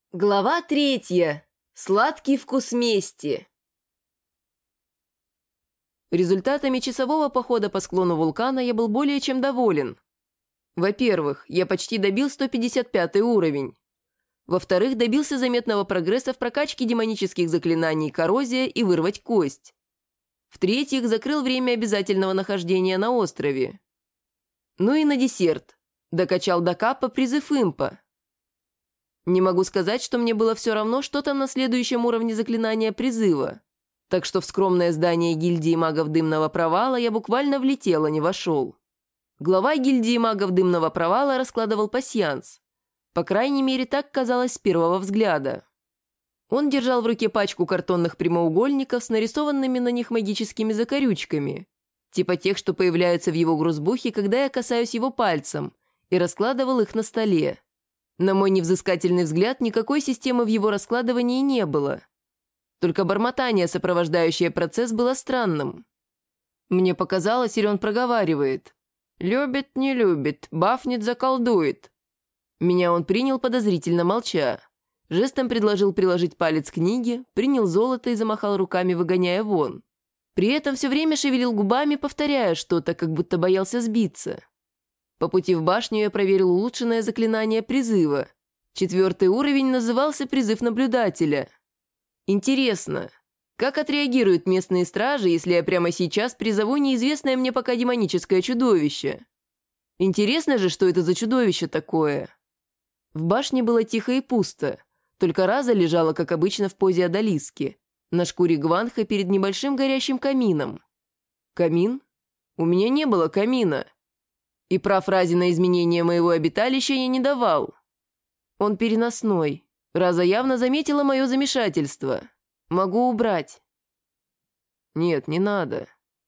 Глава 3. Сладкий вкус мести. Результатами часового похода по склону вулкана я был более чем доволен. Во-первых, я почти добил 155 уровень. Во-вторых, добился заметного прогресса в прокачке демонических заклинаний «Коррозия» и «Вырвать кость». В-третьих, закрыл время обязательного нахождения на острове. Ну и на десерт. Докачал до капа призыв импа. Не могу сказать, что мне было все равно, что там на следующем уровне заклинания призыва. Так что в скромное здание гильдии магов Дымного Провала я буквально влетел, а не вошел. Глава гильдии магов Дымного Провала раскладывал пасьянс. По крайней мере, так казалось с первого взгляда. Он держал в руке пачку картонных прямоугольников с нарисованными на них магическими закорючками, типа тех, что появляются в его грузбухе, когда я касаюсь его пальцем, и раскладывал их на столе. На мой невзыскательный взгляд, никакой системы в его раскладывании не было. Только бормотание, сопровождающее процесс, было странным. Мне показалось, или он проговаривает: «Любит, не любит, бафнет, заколдует». Меня он принял, подозрительно молча. Жестом предложил приложить палец к книге, принял золото и замахал руками, выгоняя вон. При этом все время шевелил губами, повторяя что-то, как будто боялся сбиться. По пути в башню я проверил улучшенное заклинание призыва. 4-й уровень назывался «Призыв наблюдателя». Интересно, как отреагируют местные стражи, если я прямо сейчас призову неизвестное мне пока демоническое чудовище? Интересно же, что это за чудовище такое? В башне было тихо и пусто, только Раза лежала, как обычно, в позе одолиски, на шкуре гванха перед небольшим горящим камином. Камин? У меня не было камина. И прав Разе на изменение моего обиталища я не давал. Он переносной. Раза явно заметила мое замешательство. Могу убрать. Нет, не надо.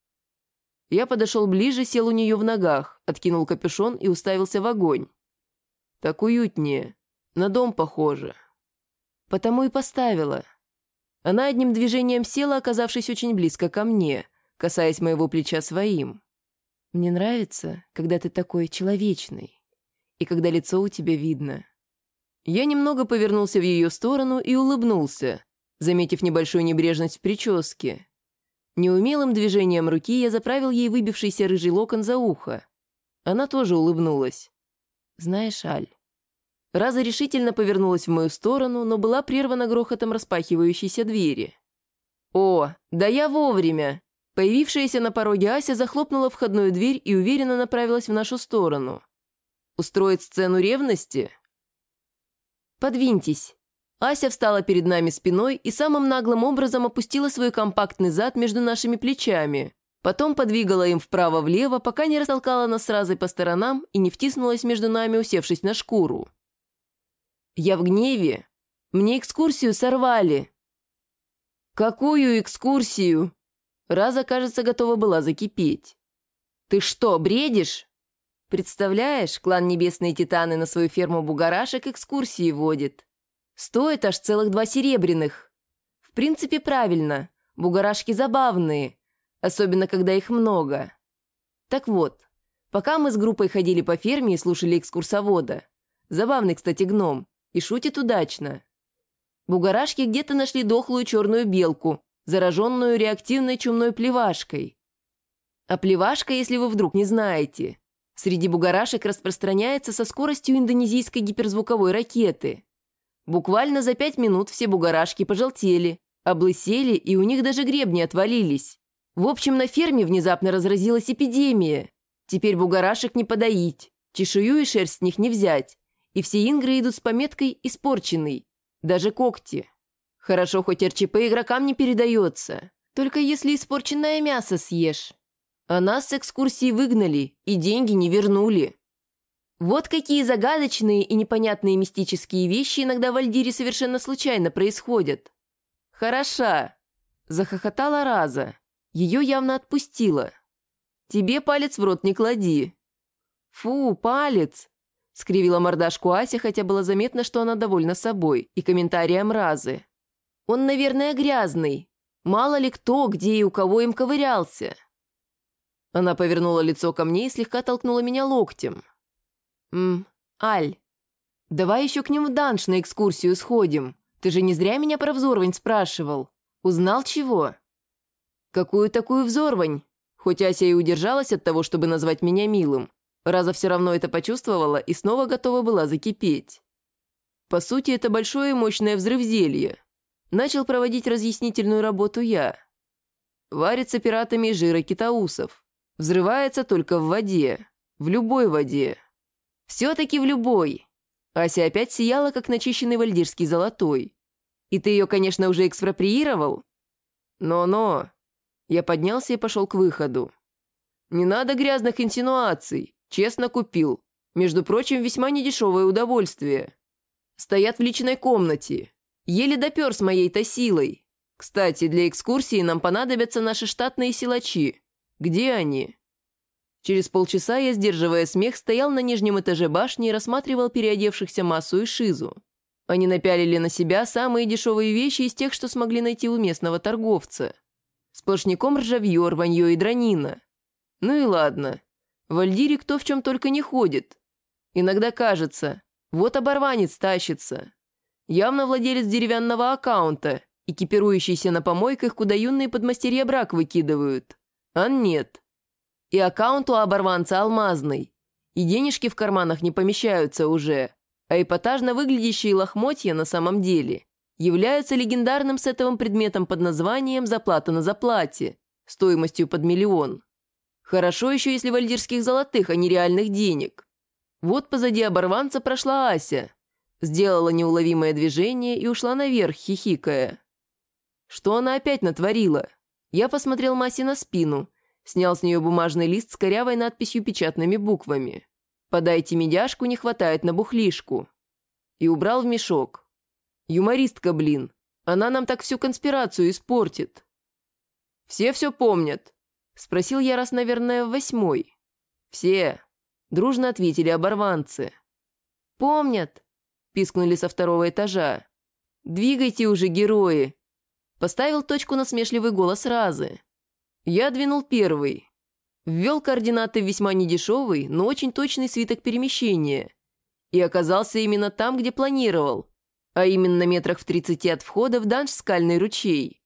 Я подошел ближе, сел у нее в ногах, откинул капюшон и уставился в огонь. Так уютнее. На дом похоже. Потому и поставила. Она одним движением села, оказавшись очень близко ко мне, касаясь моего плеча своим. Мне нравится, когда ты такой человечный, и когда лицо у тебя видно. Я немного повернулся в ее сторону и улыбнулся, заметив небольшую небрежность в прическе. Неумелым движением руки я заправил ей выбившийся рыжий локон за ухо. Она тоже улыбнулась. Знаешь, Аль. Раза решительно повернулась в мою сторону, но была прервана грохотом распахивающейся двери. «О, да я вовремя!» Появившаяся на пороге Ася захлопнула входную дверь и уверенно направилась в нашу сторону. «Устроить сцену ревности?» «Подвиньтесь». Ася встала перед нами спиной и самым наглым образом опустила свой компактный зад между нашими плечами. Потом подвигала им вправо-влево, пока не растолкала нас сразу по сторонам и не втиснулась между нами, усевшись на шкуру. «Я в гневе. Мне экскурсию сорвали». «Какую экскурсию?» Раза, кажется, готова была закипеть. «Ты что, бредишь?» «Представляешь, клан Небесные Титаны на свою ферму бугорашек экскурсии водит. Стоит аж целых 2 серебряных. В принципе, правильно. Бугорашки забавные, особенно когда их много. Так вот, пока мы с группой ходили по ферме и слушали экскурсовода, забавный, кстати, гном, и шутит удачно, бугорашки где-то нашли дохлую черную белку, зараженную реактивной чумной плевашкой. А плевашка, если вы вдруг не знаете, среди бугорашек распространяется со скоростью индонезийской гиперзвуковой ракеты. Буквально за 5 минут все бугорашки пожелтели, облысели, и у них даже гребни отвалились. В общем, на ферме внезапно разразилась эпидемия. Теперь бугорашек не подоить, чешую и шерсть с них не взять, и все ингры идут с пометкой «испорченный», даже когти. Хорошо, хоть РЧП игрокам не передается. Только если испорченное мясо съешь. А нас с экскурсии выгнали и деньги не вернули. Вот какие загадочные и непонятные мистические вещи иногда в Альдире совершенно случайно происходят. «Хороша!» – захохотала Раза. Ее явно отпустила. «Тебе палец в рот не клади». «Фу, палец!» – скривила мордашку Ася, хотя было заметно, что она довольна собой и комментарием Разы. «Он, наверное, грязный. Мало ли кто, где и у кого им ковырялся». Она повернула лицо ко мне и слегка толкнула меня локтем. Аль, «Давай еще к ним в данж на экскурсию сходим. Ты же не зря меня про взорвань спрашивал. Узнал чего?» «Какую такую взорвань?» Хоть Ася и удержалась от того, чтобы назвать меня милым, Раза все равно это почувствовала и снова готова была закипеть. По сути, это большое и мощное взрывзелье. Начал проводить разъяснительную работу я. Варится пиратами из жира китаусов. Взрывается только в воде. В любой воде. Все-таки в любой. Ася опять сияла, как начищенный вальдирский золотой. И ты ее, конечно, уже экспроприировал? Но-но. Я поднялся и пошел к выходу. Не надо грязных инсинуаций. Честно купил. Между прочим, весьма недешевое удовольствие. Стоят в личной комнате. Еле допер с моей-то силой. Кстати, для экскурсии нам понадобятся наши штатные силачи. Где они? Через полчаса я, сдерживая смех, стоял на нижнем этаже башни и рассматривал переодевшихся Массу и Шизу. Они напялили на себя самые дешевые вещи из тех, что смогли найти у местного торговца. Сплошняком ржавье, рванье и дранина. Ну и ладно. В Альдире кто в чем только не ходит. Иногда кажется, вот оборванец тащится. Явно владелец деревянного аккаунта, экипирующийся на помойках, куда юные подмастерья брак выкидывают. А нет. И аккаунт у оборванца алмазный. И денежки в карманах не помещаются уже. А эпатажно выглядящие лохмотья на самом деле являются легендарным сетовым предметом под названием «заплата на заплате», стоимостью под 1 000 000. Хорошо еще, если вальдирских золотых, а не реальных денег. Вот позади оборванца прошла Ася. Сделала неуловимое движение и ушла наверх, хихикая. Что она опять натворила? Я посмотрел Масе на спину, снял с нее бумажный лист с корявой надписью печатными буквами. «Подайте медяшку, не хватает на бухлишку». И убрал в мешок. Юмористка, блин. Она нам так всю конспирацию испортит. «Все помнят?» — спросил я раз, наверное, в 8-й. «Все», — дружно ответили оборванцы. «Помнят», — пискнули со 2-го этажа. «Двигайте уже, герои!» Поставил точку насмешливый голос Разы. Я двинул первый. Ввел координаты в весьма недешевый, но очень точный свиток перемещения. И оказался именно там, где планировал, а именно метрах в 30 от входа в данж «Скальный ручей».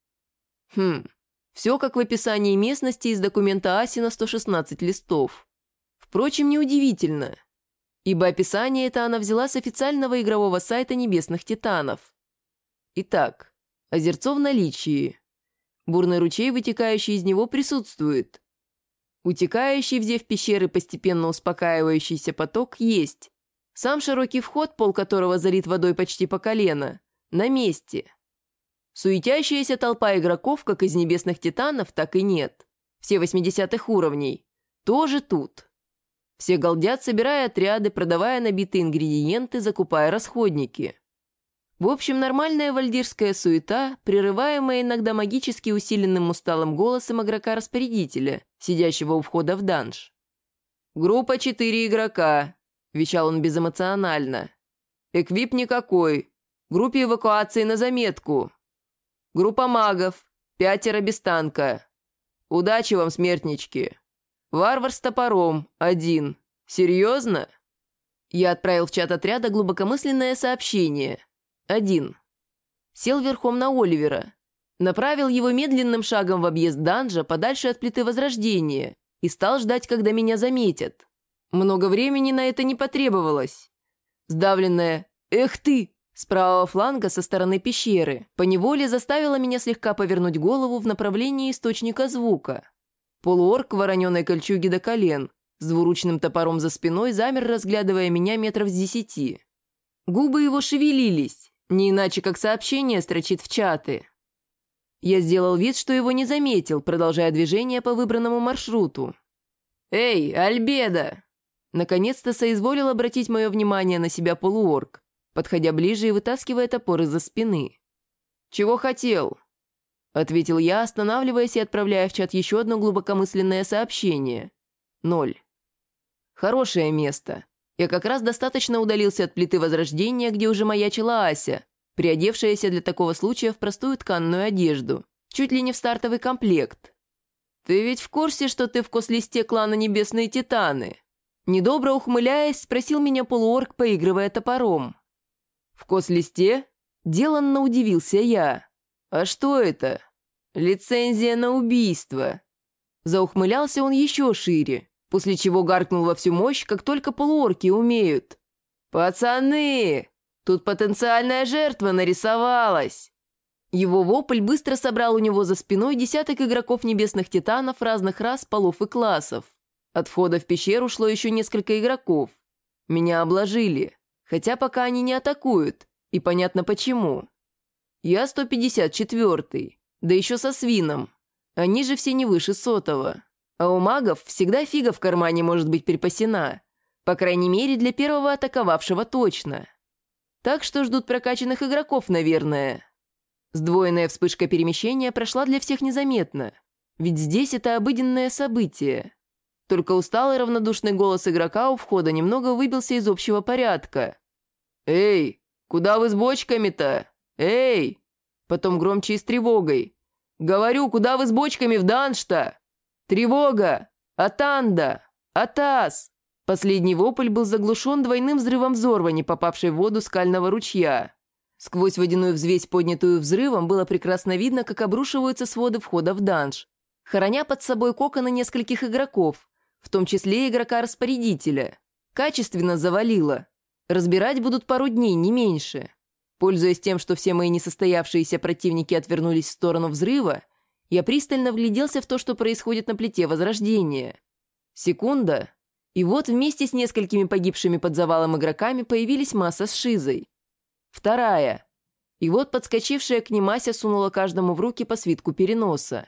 Все как в описании местности из документа Аси на 116 листов. Впрочем, неудивительно, ибо описание это она взяла с официального игрового сайта Небесных Титанов. Итак, озерцо в наличии. Бурный ручей, вытекающий из него, присутствует. Утекающий, взяв пещеры, постепенно успокаивающийся поток, есть. Сам широкий вход, пол которого залит водой почти по колено, на месте. Суетящаяся толпа игроков, как из Небесных Титанов, так и нет. Все 80-х уровней. Тоже тут. Все галдят, собирая отряды, продавая набитые ингредиенты, закупая расходники. В общем, нормальная вальдирская суета, прерываемая иногда магически усиленным усталым голосом игрока-распорядителя, сидящего у входа в данж. «Группа 4 игрока», – вещал он безэмоционально. «Эквип никакой. Группе эвакуации на заметку. Группа магов. 5 без танка. Удачи вам, смертнички. Варвар с топором. 1. Серьезно?» Я отправил в чат отряда глубокомысленное сообщение. 1. Сел верхом на Оливера. Направил его медленным шагом в объезд данжа подальше от плиты Возрождения и стал ждать, когда меня заметят. Много времени на это не потребовалось. Сдавленное «Эх ты!» с правого фланга со стороны пещеры поневоле заставило меня слегка повернуть голову в направлении источника звука. Полуорк в вороненой кольчуге до колен, с двуручным топором за спиной, замер, разглядывая меня метров с 10. Губы его шевелились, не иначе как сообщение строчит в чаты. Я сделал вид, что его не заметил, продолжая движение по выбранному маршруту. «Эй, Альбедо!» Наконец-то соизволил обратить мое внимание на себя полуорк, подходя ближе и вытаскивая топор из-за спины. «Чего хотел?» — ответил я, останавливаясь и отправляя в чат еще одно глубокомысленное сообщение. 0. Хорошее место. Я как раз достаточно удалился от плиты Возрождения, где уже маячила Ася, приодевшаяся для такого случая в простую тканную одежду, чуть ли не в стартовый комплект. «Ты ведь в курсе, что ты в кослисте клана Небесные Титаны?» Недобро ухмыляясь, спросил меня полуорк, поигрывая топором. «В кослисте?» – деланно удивился я. «А что это?» «Лицензия на убийство». Заухмылялся он еще шире, после чего гаркнул во всю мощь, как только полуорки умеют. «Пацаны, тут потенциальная жертва нарисовалась!» Его вопль быстро собрал у него за спиной десяток игроков небесных титанов разных рас, полов и классов. От входа в пещеру шло еще несколько игроков. Меня обложили, хотя пока они не атакуют, и понятно почему. Я 154-й, да еще со свином. Они же все не выше 100-го. А у магов всегда фига в кармане может быть припасена. По крайней мере, для первого атаковавшего точно. Так что ждут прокачанных игроков, наверное. Сдвоенная вспышка перемещения прошла для всех незаметно. Ведь здесь это обыденное событие. Только усталый равнодушный голос игрока у входа немного выбился из общего порядка. «Эй, куда вы с бочками-то? Эй!» Потом громче и с тревогой. «Говорю, куда вы с бочками в данж-то? Тревога! Атанда! Атас!» Последний вопль был заглушен двойным взрывом взорвани, попавшей в воду скального ручья. Сквозь водяную взвесь, поднятую взрывом, было прекрасно видно, как обрушиваются своды входа в данж, хороня под собой коконы нескольких игроков, в том числе игрока-распорядителя. Качественно завалило. Разбирать будут пару дней, не меньше. Пользуясь тем, что все мои несостоявшиеся противники отвернулись в сторону взрыва, я пристально вгляделся в то, что происходит на плите Возрождения. Секунда, и вот вместе с несколькими погибшими под завалом игроками появились Масса с Шизой. Вторая. И вот подскочившая к ним Ася сунула каждому в руки по свитку переноса.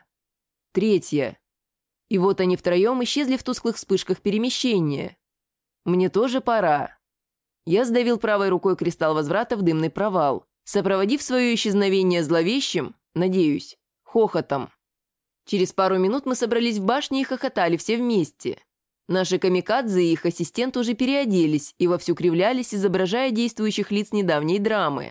Третья. И вот они втроем исчезли в тусклых вспышках перемещения. Мне тоже пора. Я сдавил правой рукой кристалл возврата в дымный провал, сопроводив свое исчезновение зловещим, надеюсь, хохотом. Через пару минут мы собрались в башне и хохотали все вместе. Наши камикадзе и их ассистент уже переоделись и вовсю кривлялись, изображая действующих лиц недавней драмы.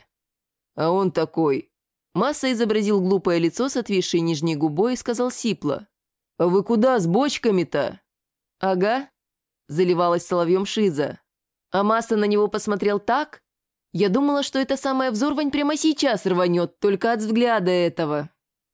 А он такой. Масса изобразил глупое лицо с отвисшей нижней губой и сказал сипло. «А вы куда с бочками-то?» «Ага», — заливалась соловьем Шиза. А Масса на него посмотрел так? Я думала, что эта самая взорвань прямо сейчас рванет, только от взгляда этого.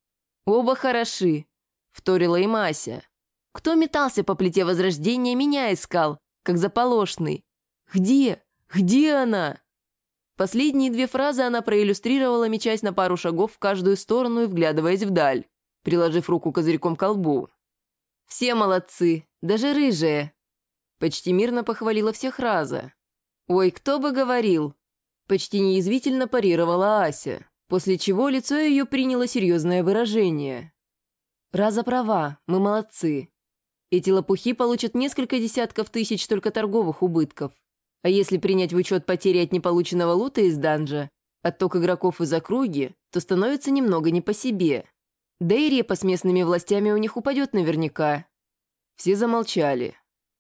«Оба хороши», — вторила и Мася. «Кто метался по плите Возрождения, меня искал, как заполошный. Где? Где она?» Последние две фразы она проиллюстрировала, мечась на пару шагов в каждую сторону и вглядываясь вдаль, приложив руку козырьком к колбу. «Все молодцы, даже рыжая», — почти мирно похвалила всех Раза. «Ой, кто бы говорил», — почти неязвительно парировала Ася, после чего лицо ее приняло серьезное выражение. «Раза права, мы молодцы. Эти лопухи получат несколько десятков тысяч только торговых убытков. А если принять в учет потери от неполученного лута из данжа, отток игроков из округи, то становится немного не по себе. Да и репа с местными властями у них упадет наверняка». Все замолчали.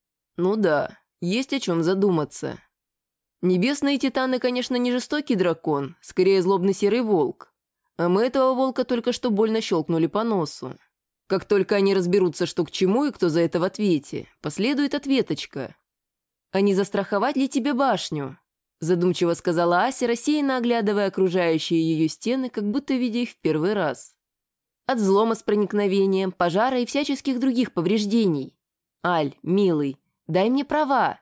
Ну да, есть о чем задуматься. Небесные титаны, конечно, не жестокий дракон, скорее злобный серый волк. А мы этого волка только что больно щелкнули по носу. Как только они разберутся, что к чему и кто за это в ответе, последует ответочка. «А не застраховать ли тебе башню?» Задумчиво сказала Ася, рассеянно оглядывая окружающие ее стены, как будто видя их в первый раз. «От взлома с проникновением, пожара и всяческих других повреждений. Аль, милый, дай мне права».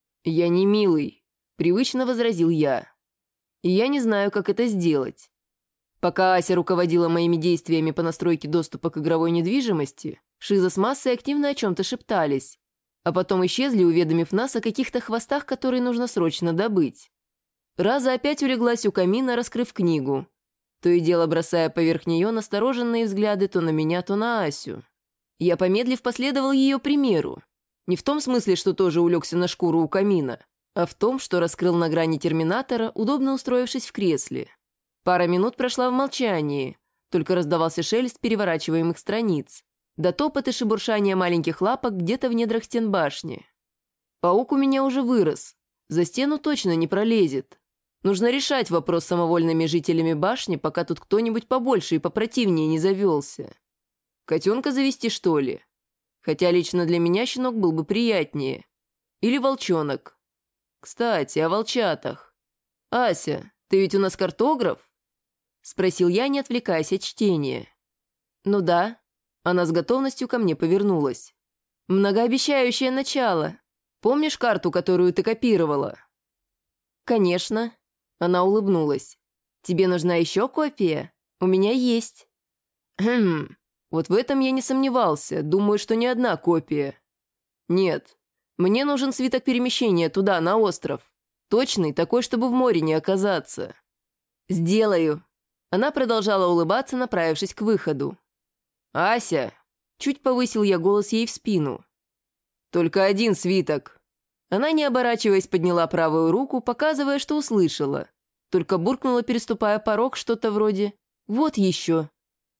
«Я не милый», — привычно возразил я. «И я не знаю, как это сделать». Пока Ася руководила моими действиями по настройке доступа к игровой недвижимости, Шиза с Массой активно о чем-то шептались, а потом исчезли, уведомив нас о каких-то хвостах, которые нужно срочно добыть. Раза опять улеглась у камина, раскрыв книгу, то и дело бросая поверх нее настороженные взгляды то на меня, то на Асю. Я, помедлив, последовал ее примеру. Не в том смысле, что тоже улегся на шкуру у камина, а в том, что раскрыл на грани терминатора, удобно устроившись в кресле. Пара минут прошла в молчании, только раздавался шелест переворачиваемых страниц, да топот и шебуршание маленьких лапок где-то в недрах стен башни. Паук у меня уже вырос, за стену точно не пролезет. Нужно решать вопрос с самовольными жителями башни, пока тут кто-нибудь побольше и попротивнее не завелся. Котенка завести, что ли? Хотя лично для меня щенок был бы приятнее. Или волчонок. Кстати, о волчатах. «Ася, ты ведь у нас картограф?» — спросил я, не отвлекаясь от чтения. «Ну да». Она с готовностью ко мне повернулась. «Многообещающее начало. Помнишь карту, которую ты копировала?» «Конечно». Она улыбнулась. «Тебе нужна еще копия? У меня есть». «Хм, вот в этом я не сомневался. Думаю, что не одна копия». «Нет, мне нужен свиток перемещения туда, на остров. Точный, такой, чтобы в море не оказаться». «Сделаю». Она продолжала улыбаться, направившись к выходу. «Ася!» — чуть повысил я голос ей в спину. «Только один свиток». Она, не оборачиваясь, подняла правую руку, показывая, что услышала. Только буркнула, переступая порог, что-то вроде «вот еще».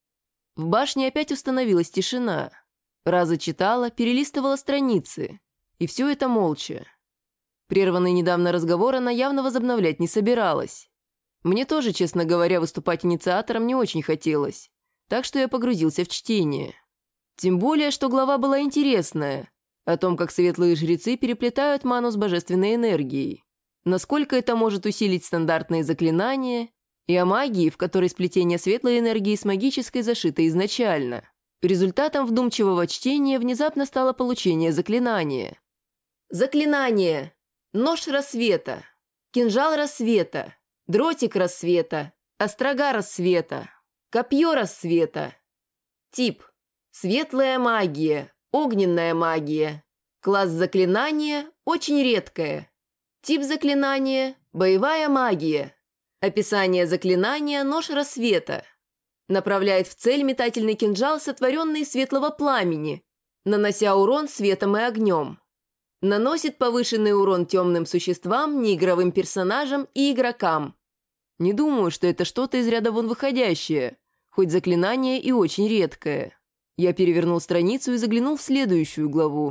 В башне опять установилась тишина. Раза читала, перелистывала страницы. И все это молча. Прерванный недавно разговор она явно возобновлять не собиралась. Мне тоже, честно говоря, выступать инициатором не очень хотелось. Так что я погрузился в чтение. Тем более, что глава была интересная. О том, как светлые жрецы переплетают ману с божественной энергией. Насколько это может усилить стандартные заклинания. И о магии, в которой сплетение светлой энергии с магической зашито изначально. Результатом вдумчивого чтения внезапно стало получение заклинания. Заклинание. Нож рассвета. Кинжал рассвета. Дротик рассвета. Острога рассвета. Копье рассвета. Тип. Светлая магия. Огненная магия. Класс заклинания очень редкое. Тип заклинания. Боевая магия. Описание заклинания «Нож рассвета». Направляет в цель метательный кинжал, сотворенный из светлого пламени, нанося урон светом и огнем. Наносит повышенный урон темным существам, неигровым персонажам и игрокам. Не думаю, что это что-то из ряда вон выходящее, хоть заклинание и очень редкое. Я перевернул страницу и заглянул в следующую главу.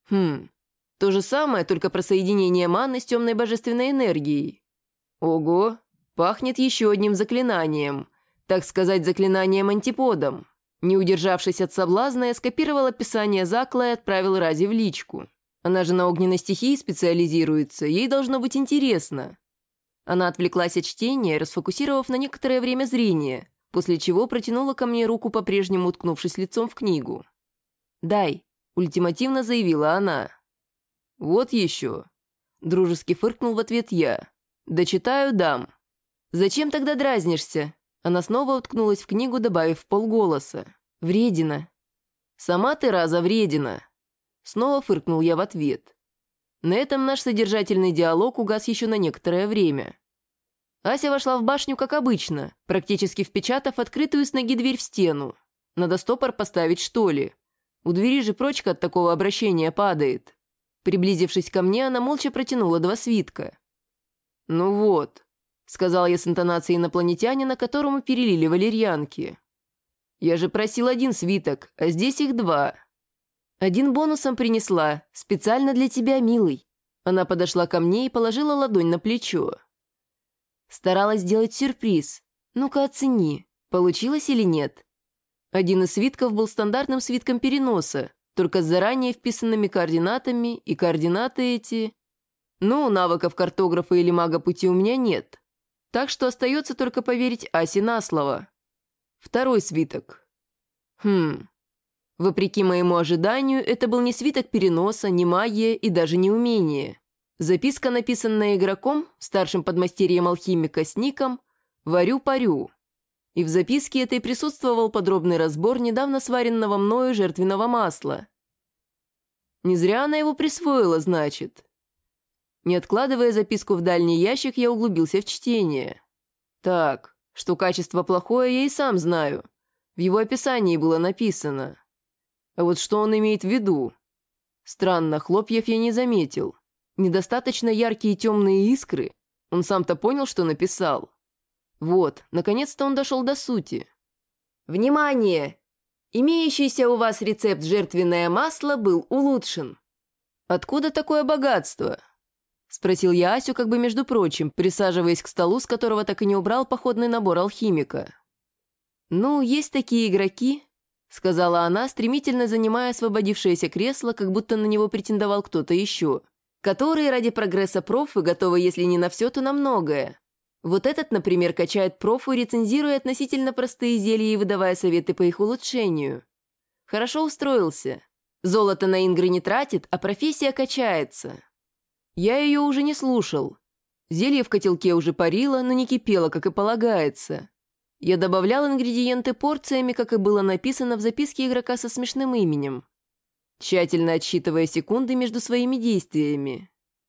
То же самое, только про соединение маны с темной божественной энергией. Ого! Пахнет еще одним заклинанием. Так сказать, заклинанием-антиподом. Не удержавшись от соблазна, я скопировал описание Закла и отправил Разе в личку. Она же на огненной стихии специализируется, ей должно быть интересно. Она отвлеклась от чтения, расфокусировав на некоторое время зрение, после чего протянула ко мне руку, по-прежнему уткнувшись лицом в книгу. «Дай», — ультимативно заявила она. «Вот еще». Дружески фыркнул в ответ я. «Дочитаю, дам». «Зачем тогда дразнишься?» Она снова уткнулась в книгу, добавив вполголоса. «Вредина». «Сама ты, Раза, вредина». Снова фыркнул я в ответ. На этом наш содержательный диалог угас еще на некоторое время. Ася вошла в башню, как обычно, практически впечатав открытую с ноги дверь в стену. Надо стопор поставить, что ли? У двери же прочка от такого обращения падает. Приблизившись ко мне, она молча протянула 2 свитка. «Ну вот», — сказал я с интонацией инопланетянина, которому перелили валерьянки. «Я же просил 1 свиток, а здесь их 2. 1 бонусом принесла, специально для тебя, милый». Она подошла ко мне и положила ладонь на плечо. Старалась сделать сюрприз. Ну-ка оцени, получилось или нет. 1 из свитков был стандартным свитком переноса, только с заранее вписанными координатами, и координаты эти... Ну, навыков картографа или мага пути у меня нет. Так что остается только поверить Асе на слово. 2 свиток. Вопреки моему ожиданию, это был не свиток переноса, не магия и даже не умение. Записка, написанная игроком, старшим подмастерьем алхимика с ником «Варю-парю». И в записке этой присутствовал подробный разбор недавно сваренного мною жертвенного масла. Не зря она его присвоила, значит. Не откладывая записку в дальний ящик, я углубился в чтение. Так, что качество плохое, я и сам знаю. В его описании было написано. А вот что он имеет в виду? Странно, хлопьев я не заметил. Недостаточно яркие темные искры. Он сам-то понял, что написал. Вот, наконец-то он дошел до сути. «Внимание! Имеющийся у вас рецепт жертвенное масло был улучшен». «Откуда такое богатство?» — спросил я Асю, как бы между прочим, присаживаясь к столу, с которого так и не убрал походный набор алхимика. «Ну, есть такие игроки», — сказала она, стремительно занимая освободившееся кресло, как будто на него претендовал кто-то еще. которые ради прогресса профы готовы, если не на все, то на многое. Вот этот, например, качает профу, рецензируя относительно простые зелья и выдавая советы по их улучшению. Хорошо устроился. Золото на ингры не тратит, а профессия качается. Я ее уже не слушал. Зелье в котелке уже парило, но не кипело, как и полагается. Я добавлял ингредиенты порциями, как и было написано в записке игрока со смешным именем, тщательно отсчитывая секунды между своими действиями.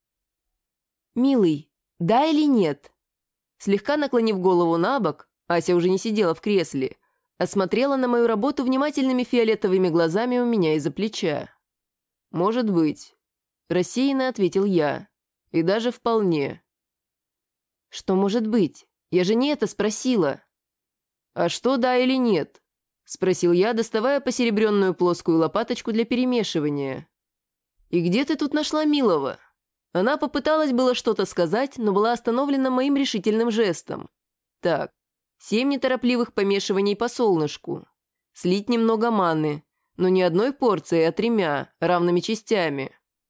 «Милый, да или нет?» Слегка наклонив голову на бок, Ася уже не сидела в кресле, осмотрела на мою работу внимательными фиолетовыми глазами у меня из-за плеча. «Может быть», — рассеянно ответил я, — «и даже вполне». «Что может быть? Я же не это спросила». «А что, да или нет?» — спросил я, доставая посеребренную плоскую лопаточку для перемешивания. «И где ты тут нашла милого?» Она попыталась было что-то сказать, но была остановлена моим решительным жестом. Так, 7 неторопливых помешиваний по солнышку. Слить немного маны, но не одной порцией, а 3 равными частями.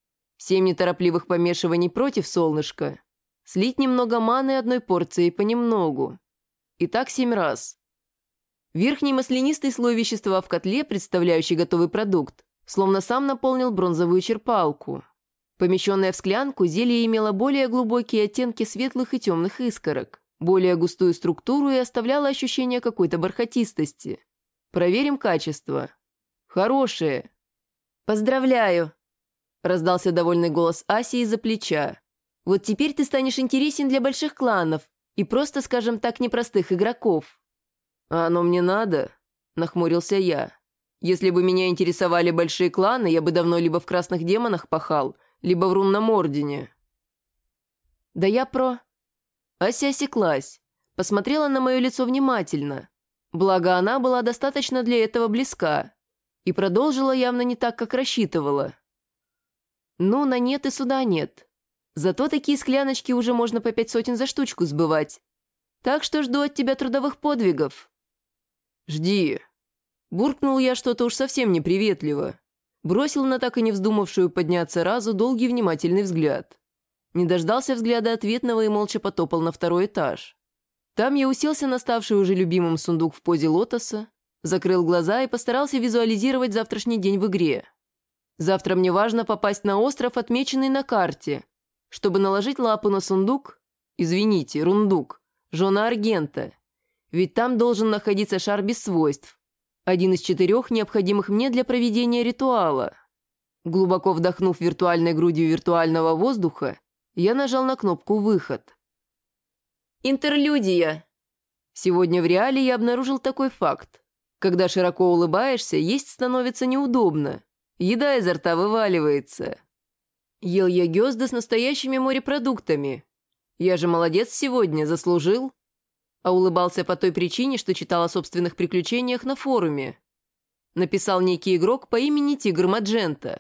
7 неторопливых помешиваний против солнышка. Слить немного маны одной порцией понемногу. И так 7 раз. Верхний маслянистый слой вещества в котле, представляющий готовый продукт, словно сам наполнил бронзовую черпалку. Помещенное в склянку, зелье имело более глубокие оттенки светлых и темных искорок, более густую структуру и оставляло ощущение какой-то бархатистости. Проверим качество. Хорошее. «Поздравляю!» – раздался довольный голос Аси из-за плеча. «Вот теперь ты станешь интересен для больших кланов и просто, скажем так, непростых игроков». «А оно мне надо?» – нахмурился я. «Если бы меня интересовали большие кланы, я бы давно либо в Красных Демонах пахал, либо в Рунном Ордене». «Да я про...» Ася осеклась, посмотрела на мое лицо внимательно. Благо, она была достаточно для этого близка. И продолжила явно не так, как рассчитывала. «Ну, на нет и суда нет. Зато такие скляночки уже можно по 5 сотен за штучку сбывать. Так что жду от тебя трудовых подвигов». «Жди». Буркнул я что-то уж совсем неприветливо. Бросил на так и не вздумавшую подняться Разу долгий внимательный взгляд. Не дождался взгляда ответного и молча потопал на 2-й этаж. Там я уселся на ставший уже любимым сундук в позе лотоса, закрыл глаза и постарался визуализировать завтрашний день в игре. Завтра мне важно попасть на остров, отмеченный на карте, чтобы наложить лапу на сундук, извините, рундук, Жона Аргента, ведь там должен находиться шар без свойств, один из 4 необходимых мне для проведения ритуала. Глубоко вдохнув виртуальной грудью виртуального воздуха, я нажал на кнопку «Выход». Интерлюдия. Сегодня в реале я обнаружил такой факт. Когда широко улыбаешься, есть становится неудобно. Еда изо рта вываливается. Ел я гёзда с настоящими морепродуктами. Я же молодец сегодня, заслужил. А улыбался по той причине, что читал о собственных приключениях на форуме. Написал некий игрок по имени Тигр Маджента,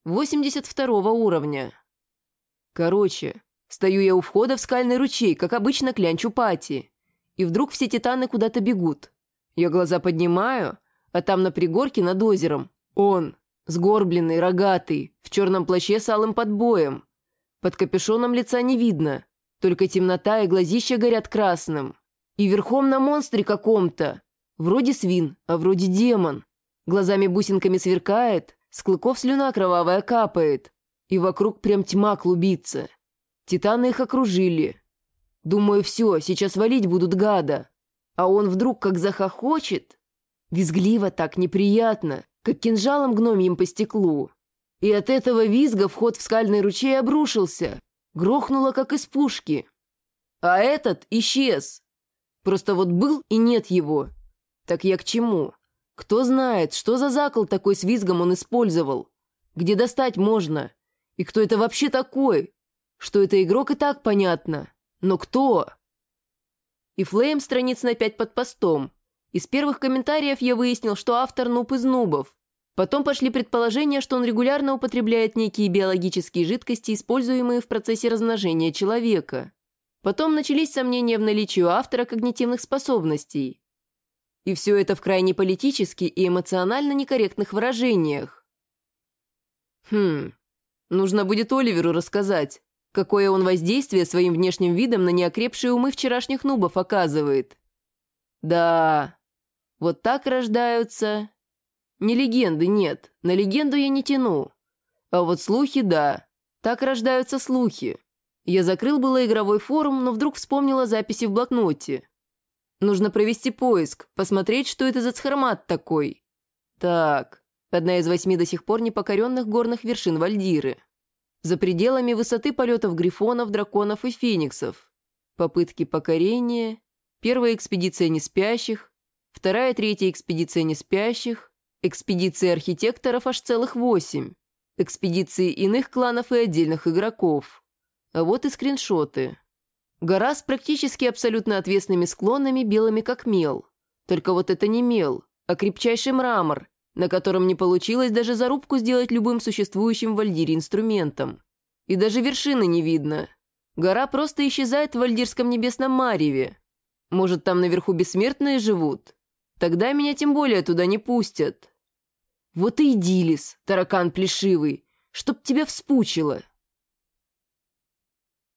82 уровня. Короче, стою я у входа в скальный ручей, как обычно клянчу пати. И вдруг все титаны куда-то бегут. Я глаза поднимаю, а там на пригорке над озером он, сгорбленный, рогатый, в черном плаще с алым подбоем. Под капюшоном лица не видно, только темнота и глазища горят красным. И верхом на монстре каком-то. Вроде свин, а вроде демон. Глазами-бусинками сверкает, с клыков слюна кровавая капает. И вокруг прям тьма клубится. Титаны их окружили. Думаю, все, сейчас валить будут гада. А он вдруг как захохочет. Визгливо так, неприятно, как кинжалом гномьим по стеклу. И от этого визга вход в скальный ручей обрушился. Грохнуло, как из пушки. А этот исчез. Просто вот был и нет его. Так я к чему? Кто знает, что за закол такой с визгом он использовал? Где достать можно? И кто это вообще такой? Что это игрок и так понятно. Но кто? И Флейм страниц на 5 под постом. Из первых комментариев я выяснил, что автор нуб из нубов. Потом пошли предположения, что он регулярно употребляет некие биологические жидкости, используемые в процессе размножения человека. Потом начались сомнения в наличии у автора когнитивных способностей. И все это в крайне политически и эмоционально некорректных выражениях. Нужно будет Оливеру рассказать, какое он воздействие своим внешним видом на неокрепшие умы вчерашних нубов оказывает. Да, вот так рождаются... Не легенды, нет, на легенду я не тяну. А вот слухи, да, так рождаются слухи. Я закрыл было игровой форум, но вдруг вспомнила записи в блокноте. Нужно провести поиск, посмотреть, что это за цхармат такой. Так, одна из 8 до сих пор непокоренных горных вершин Вальдиры. За пределами высоты полетов грифонов, драконов и фениксов. Попытки покорения, первая экспедиция неспящих, вторая, третья экспедиция неспящих, экспедиции архитекторов аж целых 8, экспедиции иных кланов и отдельных игроков. А вот и скриншоты. Гора с практически абсолютно отвесными склонами, белыми как мел. Только вот это не мел, а крепчайший мрамор, на котором не получилось даже зарубку сделать любым существующим в Вальдире инструментом. И даже вершины не видно. Гора просто исчезает в вальдирском небесном мареве. Может, там наверху бессмертные живут? Тогда меня тем более туда не пустят. Вот и Идилис, таракан плешивый, чтоб тебя вспучило.